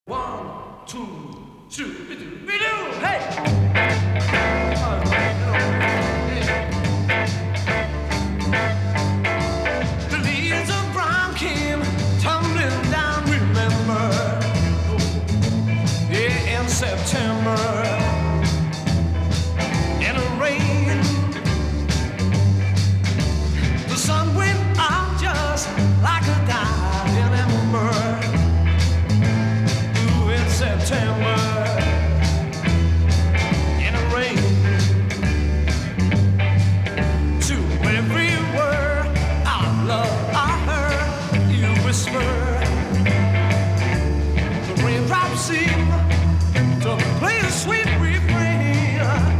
One, two, two, we do, hey! The leaves of brown came tumbling down, remember? Yeah, in September, in the rain, the sun went out just like a dying ember. September in the rain. To every word of love I heard you whisper. The raindrops seem to play a sweet refrain.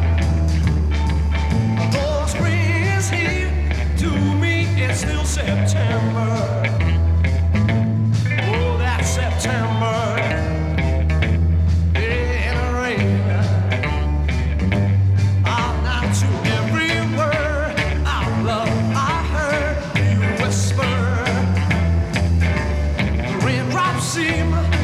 Though spring is here, to me it's still September. Oh, that's September. Seem